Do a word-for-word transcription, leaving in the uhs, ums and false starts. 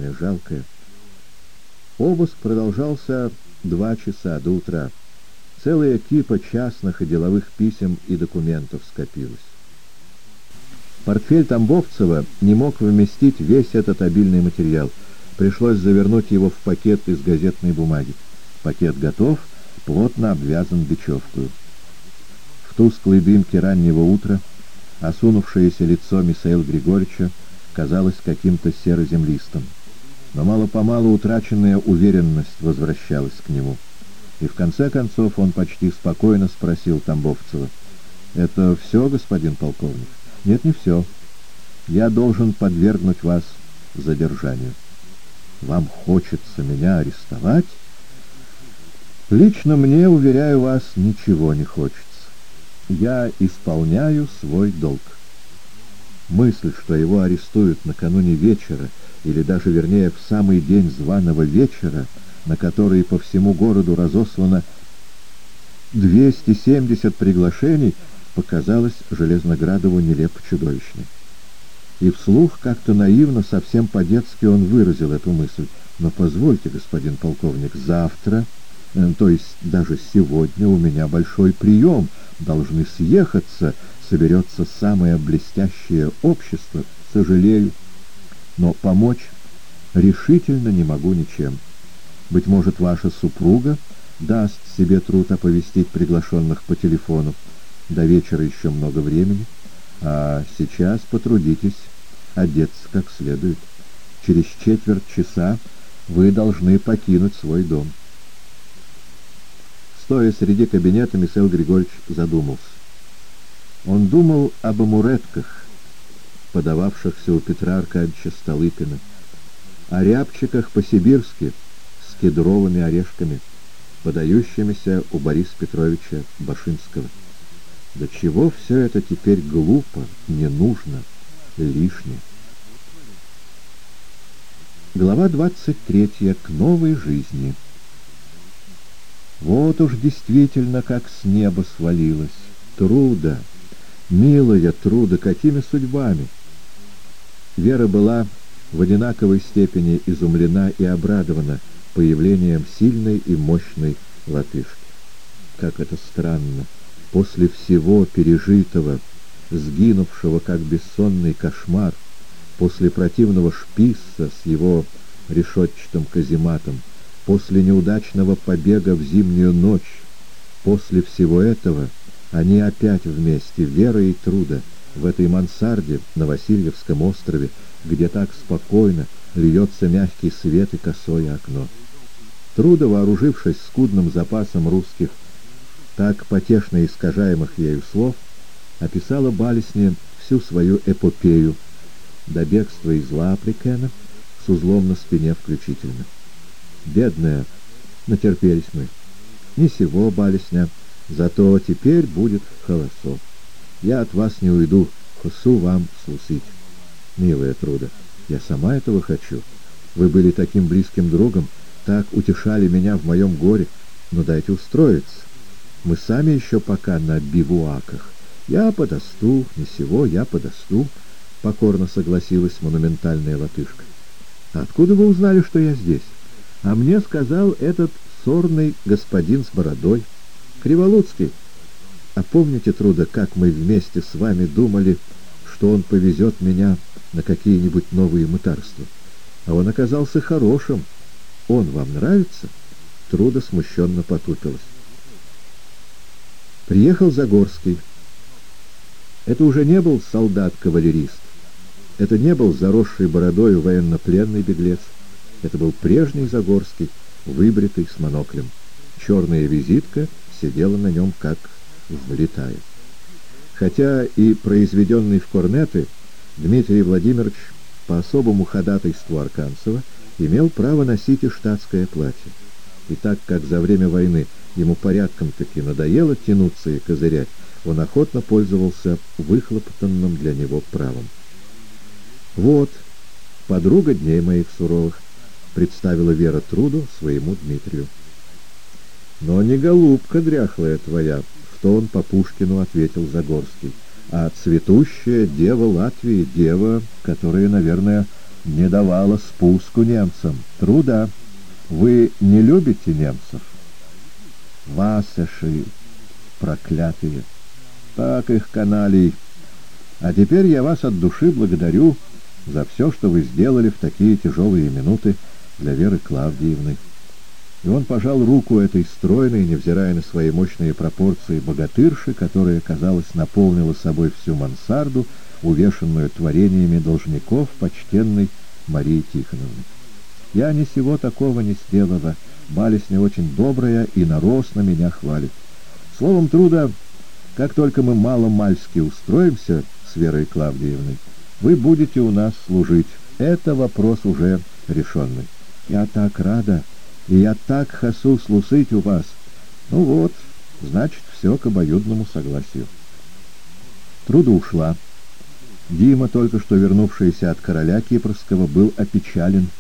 бедная, жалкая. Обыск продолжался два часа до утра. Целая кипа частных и деловых писем и документов скопилась. Портфель Тамбовцева не мог вместить весь этот обильный материал. Пришлось завернуть его в пакет из газетной бумаги. Пакет готов, плотно обвязан бечевкою. В тусклой дымке раннего утра осунувшееся лицо Михаила Григорьевича казалось каким-то серо-землистым. Но мало-помалу утраченная уверенность возвращалась к нему. И в конце концов он почти спокойно спросил Тамбовцева: «Это все, господин полковник?» «Нет, не все. Я должен подвергнуть вас задержанию». «Вам хочется меня арестовать?» «Лично мне, уверяю вас, ничего не хочется. Я исполняю свой долг». Мысль, что его арестуют накануне вечера, или даже, вернее, в самый день званого вечера, на который по всему городу разослано двести семьдесят приглашений, показалась Железноградову нелепо чудовищной. И вслух, как-то наивно, совсем по-детски он выразил эту мысль. «Но позвольте, господин полковник, завтра, э, то есть даже сегодня у меня большой прием, должны съехаться, соберется самое блестящее общество. Сожалею, но помочь решительно не могу ничем. Быть может, ваша супруга даст себе труд оповестить приглашенных по телефону. До вечера еще много времени, а сейчас потрудитесь одеться как следует. Через четверть часа вы должны покинуть свой дом». Стоя среди кабинета, Михаил Григорьевич задумался. Он думал об амуретках, подававшихся у Петра Аркадьевича Столыпина, о рябчиках по-сибирски с кедровыми орешками, подающимися у Бориса Петровича Башинского. До чего все это теперь глупо, не нужно, лишнее. Глава двадцать третья. К новой жизни. Вот уж действительно как с неба свалилось. Труда, милая Труда, какими судьбами! Вера была в одинаковой степени изумлена и обрадована появлением сильной и мощной латышки. Как это странно! После всего пережитого, сгинувшего как бессонный кошмар, после противного Шписса с его решетчатым казематом, после неудачного побега в зимнюю ночь, после всего этого они опять вместе, Вера и Труда, в этой мансарде на Васильевском острове, где так спокойно льется мягкий свет и косое окно. Труда, вооружившись скудным запасом русских, так потешно искажаемых ею слов, описала Балесне всю свою эпопею, до бегства из Лааприкена с узлом на спине включительно. Бедная, натерпелись мы. Не сего, Балесня, зато теперь будет холосо. Я от вас не уйду, хосу вам слусить. Милая Труда, я сама этого хочу. Вы были таким близким другом, так утешали меня в моем горе, но дайте устроиться. Мы сами еще пока на бивуаках. Я подосту, не сего, я подосту, — покорно согласилась монументальная латышка. Откуда вы узнали, что я здесь? А мне сказал этот сорный господин с бородой, Криволуцкий. А помните, Труда, как мы вместе с вами думали, что он повезет меня на какие-нибудь новые мытарства? А он оказался хорошим. Он вам нравится? Труда смущенно потупилась. Приехал Загорский. Это уже не был солдат-кавалерист. Это не был заросший бородою военнопленный беглец. Это был прежний Загорский, выбритый с моноклем. Черная визитка сидела на нем как влитая. Хотя и произведенный в корнеты, Дмитрий Владимирович по особому ходатайству Арканцева имел право носить и штатское платье. И так как за время войны ему порядком-таки надоело тянуться и козырять, он охотно пользовался выхлопотанным для него правом. «Вот, подруга дней моих суровых», — представила Вера Труду своему Дмитрию. «Но не голубка дряхлая твоя», — в тон по Пушкину ответил Загорский, «а цветущая дева Латвии, дева, которая, наверное, не давала спуску немцам. Труда, вы не любите немцев? Васыши, проклятые! Так их каналей! А теперь я вас от души благодарю за все, что вы сделали в такие тяжелые минуты для Веры Клавдиевны. И он пожал руку этой стройной, невзирая на свои мощные пропорции, богатырши, которая, казалось, наполнила собой всю мансарду, увешанную творениями должников почтенной Марии Тихоновны. Я ни сего такого не сделала, балесня очень добрая и нарочно меня хвалит. Словом, Труда, как только мы мало-мальски устроимся с Верой Клавдиевной, вы будете у нас служить. Это вопрос уже решенный. Я так рада, и я так хасу слушать у вас. Ну вот, значит, все к обоюдному согласию. Труда ушла. Дима, только что вернувшийся от короля Кипрского, был опечален